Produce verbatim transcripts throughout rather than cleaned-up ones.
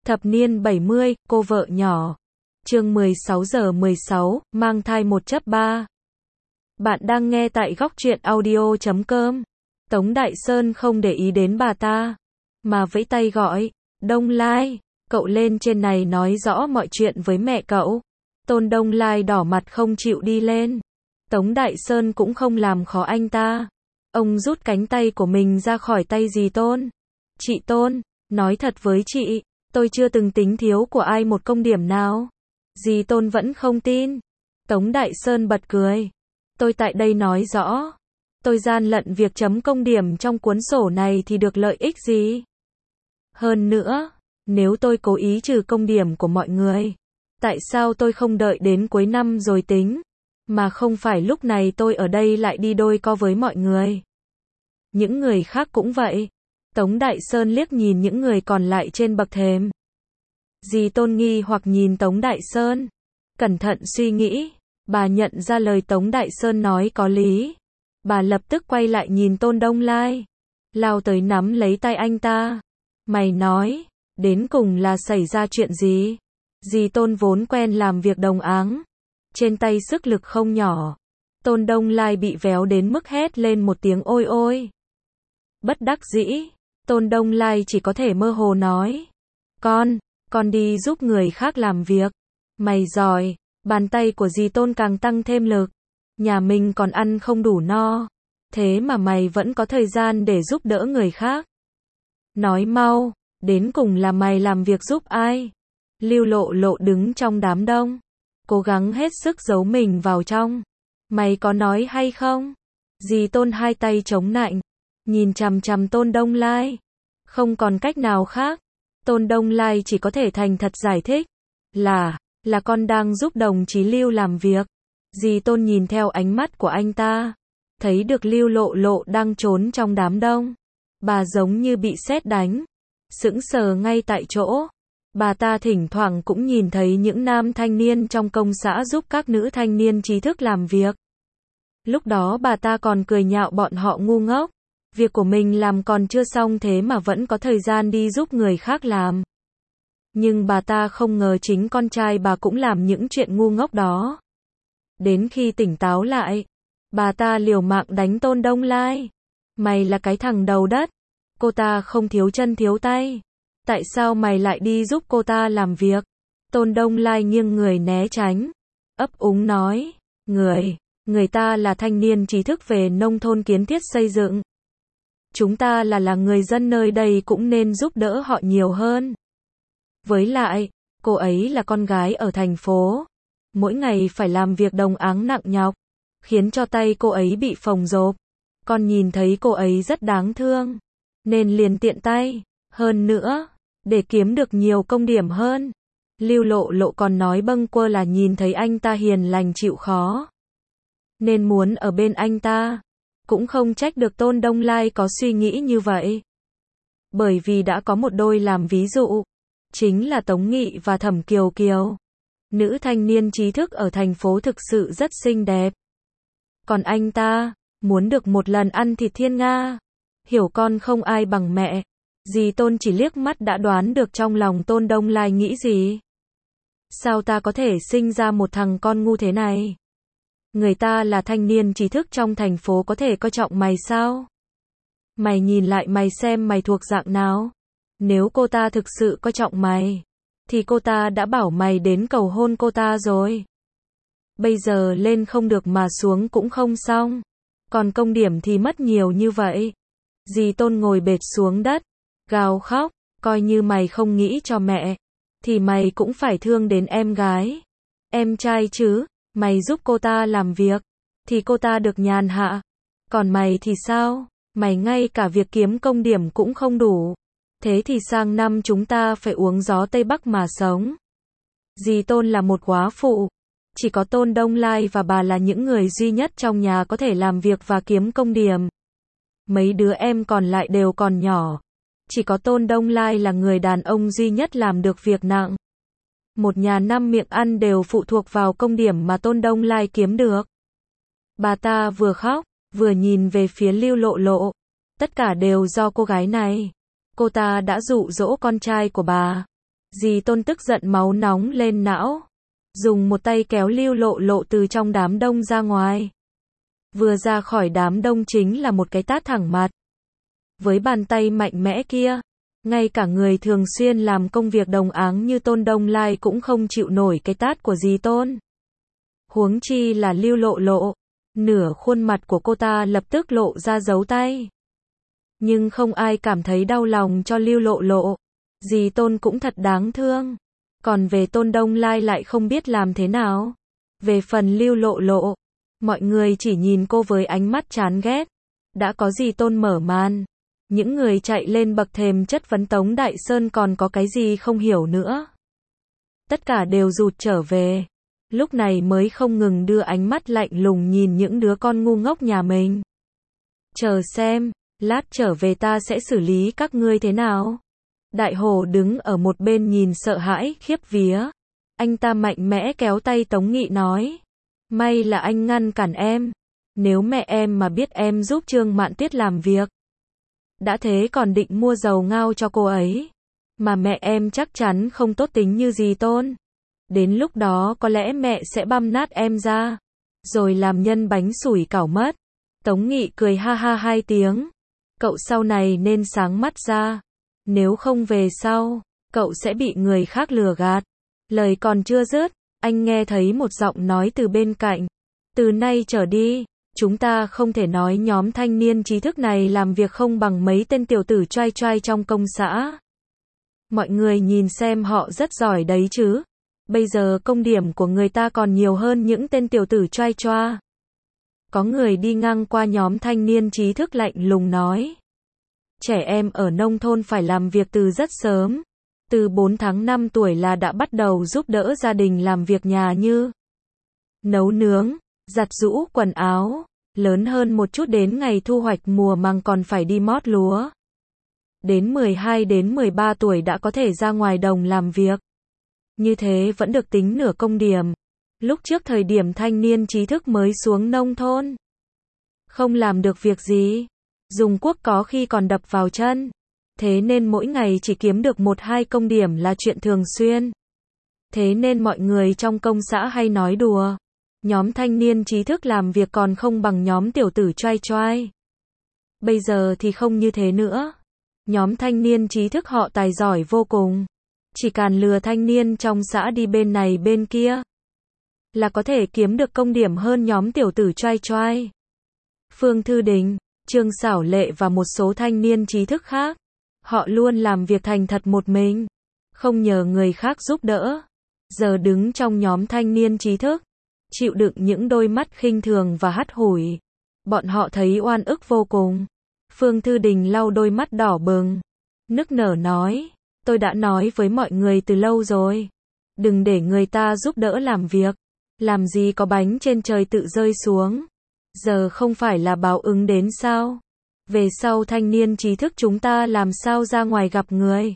Thập niên bảy mươi, cô vợ nhỏ. Chương mười sáu giờ mười sáu, mang thai một chấp ba. Bạn đang nghe tại góc truyện audio chấm com. Tống Đại Sơn không để ý đến bà ta, mà vẫy tay gọi, Đông Lai, cậu lên trên này nói rõ mọi chuyện với mẹ cậu. Tôn Đông Lai đỏ mặt không chịu đi lên. Tống Đại Sơn cũng không làm khó anh ta. Ông rút cánh tay của mình ra khỏi tay dì Tôn. Chị Tôn, nói thật với chị, tôi chưa từng tính thiếu của ai một công điểm nào. Dì Tôn vẫn không tin. Tống Đại Sơn bật cười. Tôi tại đây nói rõ. Tôi gian lận việc chấm công điểm trong cuốn sổ này thì được lợi ích gì? Hơn nữa, nếu tôi cố ý trừ công điểm của mọi người, tại sao tôi không đợi đến cuối năm rồi tính? Mà không phải lúc này tôi ở đây lại đi đôi co với mọi người. Những người khác cũng vậy. Tống Đại Sơn liếc nhìn những người còn lại trên bậc thềm. Dì Tôn nghi hoặc nhìn Tống Đại Sơn. Cẩn thận suy nghĩ, bà nhận ra lời Tống Đại Sơn nói có lý. Bà lập tức quay lại nhìn Tôn Đông Lai, lao tới nắm lấy tay anh ta. Mày nói, đến cùng là xảy ra chuyện gì? Dì Tôn vốn quen làm việc đồng áng, trên tay sức lực không nhỏ. Tôn Đông Lai bị véo đến mức hét lên một tiếng ôi ôi. Bất đắc dĩ, Tôn Đông Lai chỉ có thể mơ hồ nói. Con, con đi giúp người khác làm việc. Mày giỏi. Bàn tay của dì Tôn càng tăng thêm lực. Nhà mình còn ăn không đủ no, thế mà mày vẫn có thời gian để giúp đỡ người khác. Nói mau, đến cùng là mày làm việc giúp ai? Lưu Lộ Lộ đứng trong đám đông, cố gắng hết sức giấu mình vào trong. Mày có nói hay không? Dì Tôn hai tay chống nạnh, nhìn chằm chằm Tôn Đông Lai. Không còn cách nào khác, Tôn Đông Lai chỉ có thể thành thật giải thích. Là, là con đang giúp đồng chí Lưu làm việc. Dì Tôn nhìn theo ánh mắt của anh ta, thấy được Lưu Lộ Lộ đang trốn trong đám đông. Bà giống như bị sét đánh, sững sờ ngay tại chỗ. Bà ta thỉnh thoảng cũng nhìn thấy những nam thanh niên trong công xã giúp các nữ thanh niên trí thức làm việc. Lúc đó bà ta còn cười nhạo bọn họ ngu ngốc. Việc của mình làm còn chưa xong thế mà vẫn có thời gian đi giúp người khác làm. Nhưng bà ta không ngờ chính con trai bà cũng làm những chuyện ngu ngốc đó. Đến khi tỉnh táo lại, bà ta liều mạng đánh Tôn Đông Lai. Mày là cái thằng đầu đất. Cô ta không thiếu chân thiếu tay. Tại sao mày lại đi giúp cô ta làm việc? Tôn Đông Lai nghiêng người né tránh, ấp úng nói. Người, người ta là thanh niên trí thức về nông thôn kiến thiết xây dựng. Chúng ta là là người dân nơi đây cũng nên giúp đỡ họ nhiều hơn. Với lại, cô ấy là con gái ở thành phố. Mỗi ngày phải làm việc đồng áng nặng nhọc, khiến cho tay cô ấy bị phồng rộp. Con nhìn thấy cô ấy rất đáng thương, nên liền tiện tay. Hơn nữa, để kiếm được nhiều công điểm hơn. Lưu Lộ Lộ còn nói bâng quơ là nhìn thấy anh ta hiền lành chịu khó, nên muốn ở bên anh ta. Cũng không trách được Tôn Đông Lai có suy nghĩ như vậy. Bởi vì đã có một đôi làm ví dụ. Chính là Tống Nghị và Thẩm Kiều Kiều. Nữ thanh niên trí thức ở thành phố thực sự rất xinh đẹp. Còn anh ta, muốn được một lần ăn thịt thiên nga. Hiểu con không ai bằng mẹ. Dì Tôn chỉ liếc mắt đã đoán được trong lòng Tôn Đông Lai nghĩ gì. Sao ta có thể sinh ra một thằng con ngu thế này? Người ta là thanh niên trí thức trong thành phố có thể coi trọng mày sao? Mày nhìn lại mày xem mày thuộc dạng nào? Nếu cô ta thực sự coi trọng mày, thì cô ta đã bảo mày đến cầu hôn cô ta rồi. Bây giờ lên không được mà xuống cũng không xong. Còn công điểm thì mất nhiều như vậy. Dì Tôn ngồi bệt xuống đất, gào khóc, coi như mày không nghĩ cho mẹ, thì mày cũng phải thương đến em gái. Em trai chứ, mày giúp cô ta làm việc, thì cô ta được nhàn hạ. Còn mày thì sao? Mày ngay cả việc kiếm công điểm cũng không đủ. Thế thì sang năm chúng ta phải uống gió Tây Bắc mà sống. Dì Tôn là một góa phụ. Chỉ có Tôn Đông Lai và bà là những người duy nhất trong nhà có thể làm việc và kiếm công điểm. Mấy đứa em còn lại đều còn nhỏ. Chỉ có Tôn Đông Lai là người đàn ông duy nhất làm được việc nặng. Một nhà năm miệng ăn đều phụ thuộc vào công điểm mà Tôn Đông Lai kiếm được. Bà ta vừa khóc, vừa nhìn về phía Lưu Lộ Lộ. Tất cả đều do cô gái này. Cô ta đã dụ dỗ con trai của bà. Dì Tôn tức giận máu nóng lên não. Dùng một tay kéo Lưu Lộ Lộ từ trong đám đông ra ngoài. Vừa ra khỏi đám đông chính là một cái tát thẳng mặt. Với bàn tay mạnh mẽ kia, ngay cả người thường xuyên làm công việc đồng áng như Tôn Đông Lai cũng không chịu nổi cái tát của dì Tôn. Huống chi là Lưu Lộ Lộ, nửa khuôn mặt của cô ta lập tức lộ ra dấu tay. Nhưng không ai cảm thấy đau lòng cho Lưu Lộ Lộ. Dì Tôn cũng thật đáng thương. Còn về Tôn Đông Lai lại không biết làm thế nào. Về phần Lưu Lộ Lộ, mọi người chỉ nhìn cô với ánh mắt chán ghét. Đã có dì Tôn mở màn. Những người chạy lên bậc thềm chất vấn Tống Đại Sơn còn có cái gì không hiểu nữa. Tất cả đều rụt trở về. Lúc này mới không ngừng đưa ánh mắt lạnh lùng nhìn những đứa con ngu ngốc nhà mình. Chờ xem, lát trở về ta sẽ xử lý các ngươi thế nào. Đại Hổ đứng ở một bên nhìn sợ hãi, khiếp vía. Anh ta mạnh mẽ kéo tay Tống Nghị nói. May là anh ngăn cản em. Nếu mẹ em mà biết em giúp Trương Mạn Tuyết làm việc. Đã thế còn định mua dầu ngao cho cô ấy. Mà mẹ em chắc chắn không tốt tính như dì Tôn. Đến lúc đó có lẽ mẹ sẽ băm nát em ra. Rồi làm nhân bánh sủi cảo mất. Tống Nghị cười ha ha hai tiếng. Cậu sau này nên sáng mắt ra. Nếu không về sau, cậu sẽ bị người khác lừa gạt. Lời còn chưa dứt, anh nghe thấy một giọng nói từ bên cạnh. Từ nay trở đi, chúng ta không thể nói nhóm thanh niên trí thức này làm việc không bằng mấy tên tiểu tử choai choai trong công xã. Mọi người nhìn xem họ rất giỏi đấy chứ. Bây giờ công điểm của người ta còn nhiều hơn những tên tiểu tử choai choa. Có người đi ngang qua nhóm thanh niên trí thức lạnh lùng nói. Trẻ em ở nông thôn phải làm việc từ rất sớm. Từ bốn tháng năm tuổi là đã bắt đầu giúp đỡ gia đình làm việc nhà như nấu nướng, giặt giũ quần áo. Lớn hơn một chút đến ngày thu hoạch mùa màng còn phải đi mót lúa. Đến mười hai đến mười ba tuổi đã có thể ra ngoài đồng làm việc. Như thế vẫn được tính nửa công điểm. Lúc trước thời điểm thanh niên trí thức mới xuống nông thôn, không làm được việc gì. Dùng cuốc có khi còn đập vào chân. Thế nên mỗi ngày chỉ kiếm được một hai công điểm là chuyện thường xuyên. Thế nên mọi người trong công xã hay nói đùa. Nhóm thanh niên trí thức làm việc còn không bằng nhóm tiểu tử choai choai. Bây giờ thì không như thế nữa. Nhóm thanh niên trí thức họ tài giỏi vô cùng. Chỉ cần lừa thanh niên trong xã đi bên này bên kia, là có thể kiếm được công điểm hơn nhóm tiểu tử choai choai. Phương Thư Đình, Trương Xảo Lệ và một số thanh niên trí thức khác. Họ luôn làm việc thành thật một mình. Không nhờ người khác giúp đỡ. Giờ đứng trong nhóm thanh niên trí thức. Chịu đựng những đôi mắt khinh thường và hắt hủi. Bọn họ thấy oan ức vô cùng. Phương Thư Đình lau đôi mắt đỏ bừng. Nức nở nói. Tôi đã nói với mọi người từ lâu rồi. Đừng để người ta giúp đỡ làm việc. Làm gì có bánh trên trời tự rơi xuống. Giờ không phải là báo ứng đến sao? Về sau thanh niên trí thức chúng ta làm sao ra ngoài gặp người?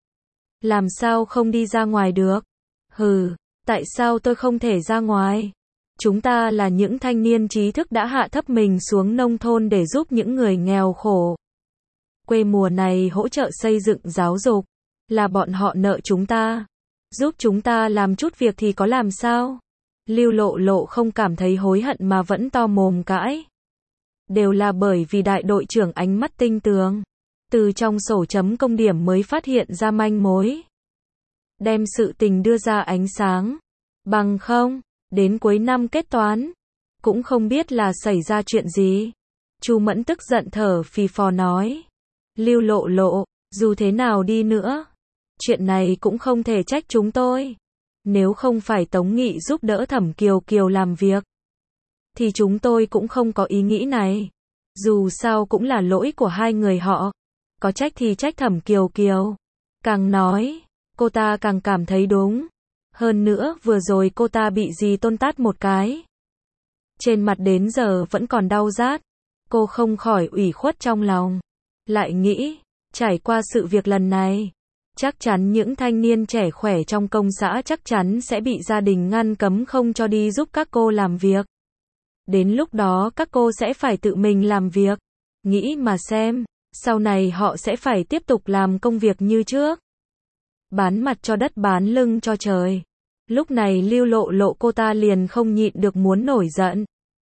Làm sao không đi ra ngoài được? Hừ, tại sao tôi không thể ra ngoài? Chúng ta là những thanh niên trí thức đã hạ thấp mình xuống nông thôn để giúp những người nghèo khổ. Quê mùa này hỗ trợ xây dựng giáo dục. Là bọn họ nợ chúng ta. Giúp chúng ta làm chút việc thì có làm sao? Lưu Lộ Lộ không cảm thấy hối hận mà vẫn to mồm cãi. Đều là bởi vì đại đội trưởng ánh mắt tinh tường. Từ trong sổ chấm công điểm mới phát hiện ra manh mối. Đem sự tình đưa ra ánh sáng. Bằng không, đến cuối năm kết toán, cũng không biết là xảy ra chuyện gì. Chu Mẫn tức giận thở phì phò nói. Lưu Lộ Lộ, dù thế nào đi nữa, chuyện này cũng không thể trách chúng tôi. Nếu không phải Tống Nghị giúp đỡ Thẩm Kiều Kiều làm việc, thì chúng tôi cũng không có ý nghĩ này. Dù sao cũng là lỗi của hai người họ. Có trách thì trách Thẩm Kiều Kiều. Càng nói, cô ta càng cảm thấy đúng. Hơn nữa vừa rồi cô ta bị dì Tôn tát một cái. Trên mặt đến giờ vẫn còn đau rát. Cô không khỏi ủy khuất trong lòng. Lại nghĩ, trải qua sự việc lần này, chắc chắn những thanh niên trẻ khỏe trong công xã chắc chắn sẽ bị gia đình ngăn cấm không cho đi giúp các cô làm việc. Đến lúc đó các cô sẽ phải tự mình làm việc. Nghĩ mà xem, sau này họ sẽ phải tiếp tục làm công việc như trước. bán mặt cho đất bán lưng cho trời. Lúc này Lưu Lộ Lộ cô ta liền không nhịn được muốn nổi giận.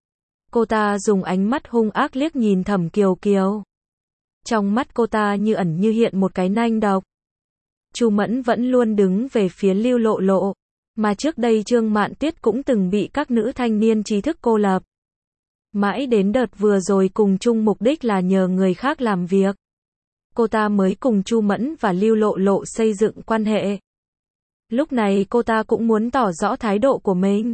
Cô ta dùng ánh mắt hung ác liếc nhìn Thẩm Kiều Kiều. Trong mắt cô ta như ẩn như hiện một cái nanh độc. Chu Mẫn vẫn luôn đứng về phía Lưu Lộ Lộ, mà trước đây Trương Mạn Tuyết cũng từng bị các nữ thanh niên trí thức cô lập. Mãi đến đợt vừa rồi cùng chung mục đích là nhờ người khác làm việc, cô ta mới cùng Chu Mẫn và Lưu Lộ Lộ xây dựng quan hệ. Lúc này cô ta cũng muốn tỏ rõ thái độ của mình.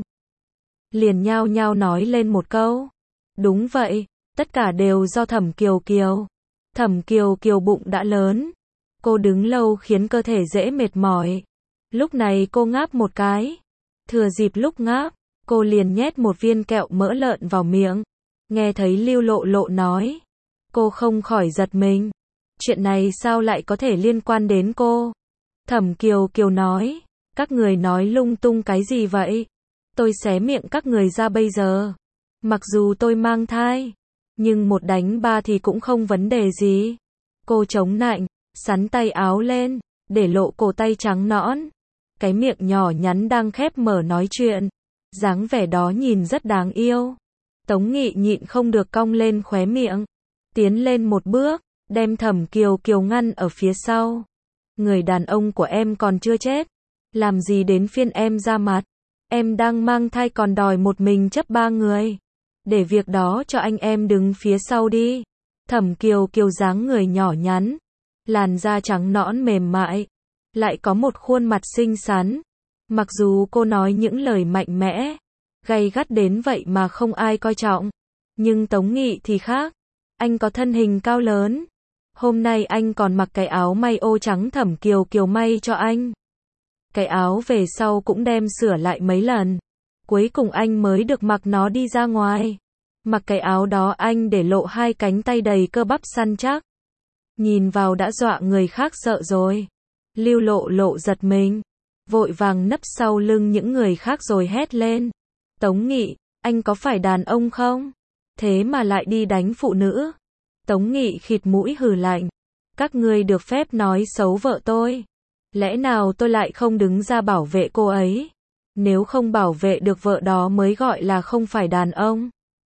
Liền nhao nhao nói lên một câu. Đúng vậy, tất cả đều do Thẩm Kiều Kiều. Thẩm Kiều Kiều bụng đã lớn. Cô đứng lâu khiến cơ thể dễ mệt mỏi. Lúc này cô ngáp một cái. Thừa dịp lúc ngáp, cô liền nhét một viên kẹo mỡ lợn vào miệng. Nghe thấy Lưu Lộ Lộ nói, cô không khỏi giật mình. Chuyện này sao lại có thể liên quan đến cô? Thẩm Kiều Kiều nói, các người nói lung tung cái gì vậy? Tôi xé miệng các người ra bây giờ. Mặc dù tôi mang thai, nhưng một đánh ba thì cũng không vấn đề gì. Cô chống nạnh, xắn tay áo lên, để lộ cổ tay trắng nõn. Cái miệng nhỏ nhắn đang khép mở nói chuyện. Dáng vẻ đó nhìn rất đáng yêu. Tống Nghị nhịn không được cong lên khóe miệng. Tiến lên một bước, đem Thẩm Kiều Kiều ngăn ở phía sau. Người đàn ông của em còn chưa chết. Làm gì đến phiên em ra mặt. Em đang mang thai còn đòi một mình chấp ba người. Để việc đó cho anh em đứng phía sau đi. Thẩm Kiều Kiều dáng người nhỏ nhắn, làn da trắng nõn mềm mại, lại có một khuôn mặt xinh xắn. Mặc dù cô nói những lời mạnh mẽ, gay gắt đến vậy mà không ai coi trọng. Nhưng Tống Nghị thì khác. Anh có thân hình cao lớn. Hôm nay anh còn mặc cái áo may ô trắng Thẩm Kiều Kiều may cho anh. Cái áo về sau cũng đem sửa lại mấy lần. Cuối cùng anh mới được mặc nó đi ra ngoài. Mặc cái áo đó anh để lộ hai cánh tay đầy cơ bắp săn chắc. Nhìn vào đã dọa người khác sợ rồi. Lưu Lộ Lộ giật mình, vội vàng nấp sau lưng những người khác rồi hét lên. Tống Nghị, anh có phải đàn ông không? Thế mà lại đi đánh phụ nữ. Tống Nghị khịt mũi hừ lạnh. Các ngươi được phép nói xấu vợ tôi. Lẽ nào tôi lại không đứng ra bảo vệ cô ấy? Nếu không bảo vệ được vợ đó mới gọi là không phải đàn ông,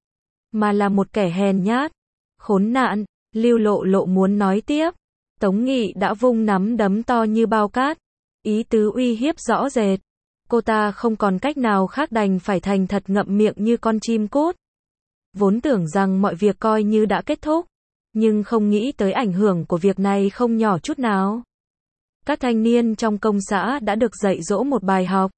mà là một kẻ hèn nhát. Khốn nạn, Lưu Lộ Lộ muốn nói tiếp. Tống Nghị đã vung nắm đấm to như bao cát. Ý tứ uy hiếp rõ rệt. Cô ta không còn cách nào khác đành phải thành thật ngậm miệng như con chim cút. Vốn tưởng rằng mọi việc coi như đã kết thúc, nhưng không nghĩ tới ảnh hưởng của việc này không nhỏ chút nào. Các thanh niên trong công xã đã được dạy dỗ một bài học.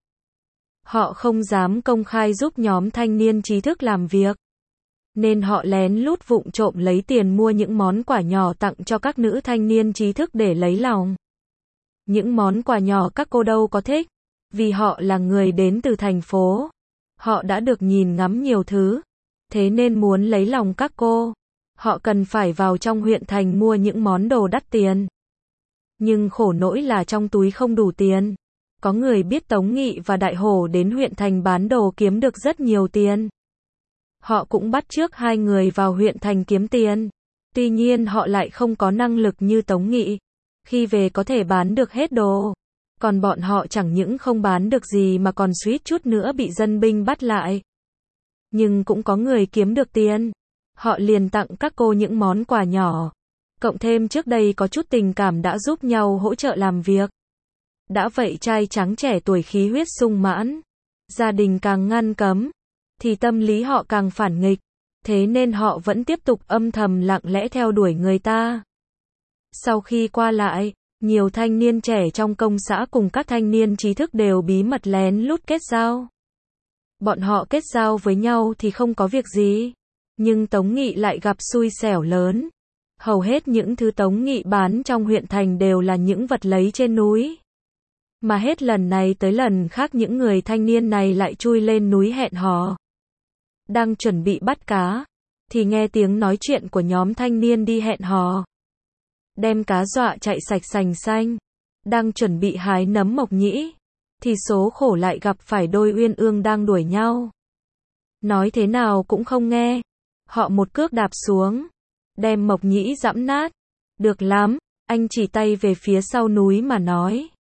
Họ không dám công khai giúp nhóm thanh niên trí thức làm việc, nên họ lén lút vụng trộm lấy tiền mua những món quà nhỏ tặng cho các nữ thanh niên trí thức để lấy lòng. Những món quà nhỏ các cô đâu có thích, vì họ là người đến từ thành phố. Họ đã được nhìn ngắm nhiều thứ, thế nên muốn lấy lòng các cô, họ cần phải vào trong huyện thành mua những món đồ đắt tiền. Nhưng khổ nỗi là trong túi không đủ tiền. Có người biết Tống Nghị và Đại Hổ đến huyện thành bán đồ kiếm được rất nhiều tiền. Họ cũng bắt chước hai người vào huyện thành kiếm tiền. Tuy nhiên họ lại không có năng lực như Tống Nghị. Khi về có thể bán được hết đồ. Còn bọn họ chẳng những không bán được gì mà còn suýt chút nữa bị dân binh bắt lại. Nhưng cũng có người kiếm được tiền. Họ liền tặng các cô những món quà nhỏ. Cộng thêm trước đây có chút tình cảm đã giúp nhau hỗ trợ làm việc. Đã vậy trai trắng trẻ tuổi khí huyết sung mãn. Gia đình càng ngăn cấm, thì tâm lý họ càng phản nghịch. Thế nên họ vẫn tiếp tục âm thầm lặng lẽ theo đuổi người ta. Sau khi qua lại, nhiều thanh niên trẻ trong công xã cùng các thanh niên trí thức đều bí mật lén lút kết giao. Bọn họ kết giao với nhau thì không có việc gì. Nhưng Tống Nghị lại gặp xui xẻo lớn. Hầu hết những thứ Tống Nghị bán trong huyện thành đều là những vật lấy trên núi. Mà hết lần này tới lần khác những người thanh niên này lại chui lên núi hẹn hò. Đang chuẩn bị bắt cá, thì nghe tiếng nói chuyện của nhóm thanh niên đi hẹn hò. Đem cá dọa chạy sạch sành xanh. Đang chuẩn bị hái nấm mộc nhĩ, thì số khổ lại gặp phải đôi uyên ương đang đuổi nhau. Nói thế nào cũng không nghe. Họ một cước đạp xuống, đem mộc nhĩ giẫm nát. Được lắm, anh chỉ tay về phía sau núi mà nói.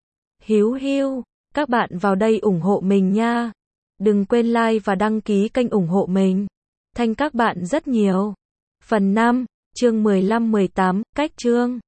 Hiếu hiu, các bạn vào đây ủng hộ mình nha. Đừng quên like và đăng ký kênh ủng hộ mình. Thanh các bạn rất nhiều. Phần năm, chương mười lăm mười tám, cách chương.